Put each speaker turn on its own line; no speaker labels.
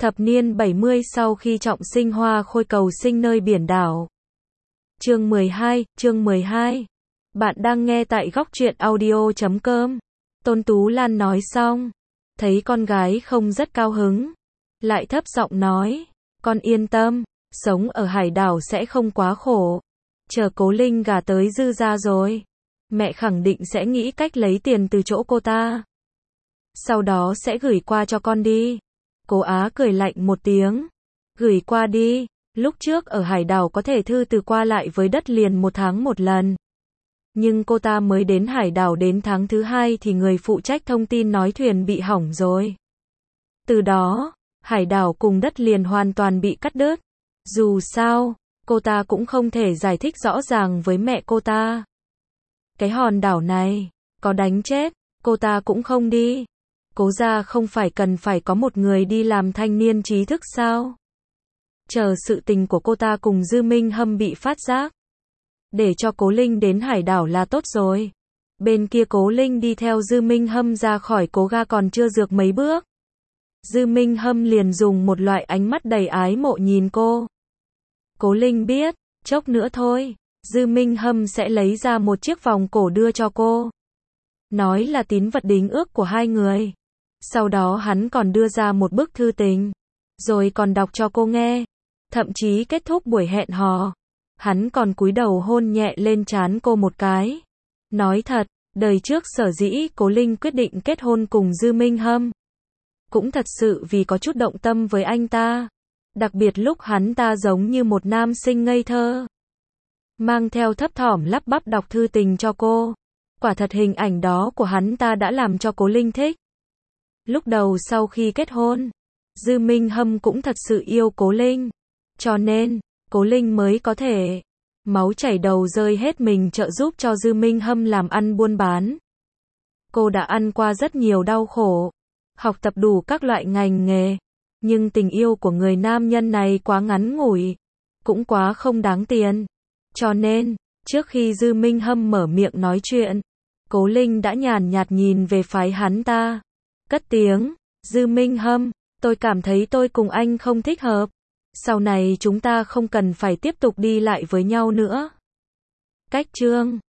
Thập niên 70 sau khi trọng sinh hoa khôi cầu sinh nơi biển đảo. Chương 12. Bạn đang nghe tại góc truyện audio.com. Tôn Tú Lan nói xong, thấy con gái không rất cao hứng, lại thấp giọng nói, con yên tâm, sống ở hải đảo sẽ không quá khổ. Chờ Cố Linh gả tới Dư gia rồi, mẹ khẳng định sẽ nghĩ cách lấy tiền từ chỗ cô ta. Sau đó sẽ gửi qua cho con đi. Cố Á cười lạnh một tiếng. Gửi qua đi, lúc trước ở hải đảo có thể thư từ qua lại với đất liền 1 tháng 1 lần. Nhưng cô ta mới đến hải đảo đến tháng thứ 2 thì người phụ trách thông tin nói thuyền bị hỏng rồi. Từ đó, hải đảo cùng đất liền hoàn toàn bị cắt đứt. Dù sao, cô ta cũng không thể giải thích rõ ràng với mẹ cô ta. Cái hòn đảo này, có đánh chết, cô ta cũng không đi. Cố gia không phải cần phải có một người đi làm thanh niên trí thức sao? Chờ sự tình của cô ta cùng Dư Minh Hâm bị phát giác, để cho Cố Linh đến hải đảo là tốt rồi. Bên kia Cố Linh đi theo Dư Minh Hâm ra khỏi cố ga còn chưa dược mấy bước. Dư Minh Hâm liền dùng một loại ánh mắt đầy ái mộ nhìn cô. Cố Linh biết, chốc nữa thôi, Dư Minh Hâm sẽ lấy ra một chiếc vòng cổ đưa cho cô. Nói là tín vật đính ước của hai người. Sau đó hắn còn đưa ra một bức thư tình, rồi còn đọc cho cô nghe. Thậm chí kết thúc buổi hẹn hò, hắn còn cúi đầu hôn nhẹ lên trán cô một cái. Nói thật, đời trước sở dĩ Cố Linh quyết định kết hôn cùng Dư Minh Hâm, cũng thật sự vì có chút động tâm với anh ta. Đặc biệt lúc hắn ta giống như một nam sinh ngây thơ, mang theo thấp thỏm lắp bắp đọc thư tình cho cô. Quả thật hình ảnh đó của hắn ta đã làm cho Cố Linh thích. Lúc đầu sau khi kết hôn, Dư Minh Hâm cũng thật sự yêu Cố Linh. Cho nên, Cố Linh mới có thể máu chảy đầu rơi hết mình trợ giúp cho Dư Minh Hâm làm ăn buôn bán. Cô đã ăn qua rất nhiều đau khổ, học tập đủ các loại ngành nghề. Nhưng tình yêu của người nam nhân này quá ngắn ngủi, cũng quá không đáng tiền. Cho nên, trước khi Dư Minh Hâm mở miệng nói chuyện, Cố Linh đã nhàn nhạt nhìn về phái hắn ta. Cất tiếng, Dư Minh Hâm, tôi cảm thấy tôi cùng anh không thích hợp. Sau này chúng ta không cần phải tiếp tục đi lại với nhau nữa. Cách chương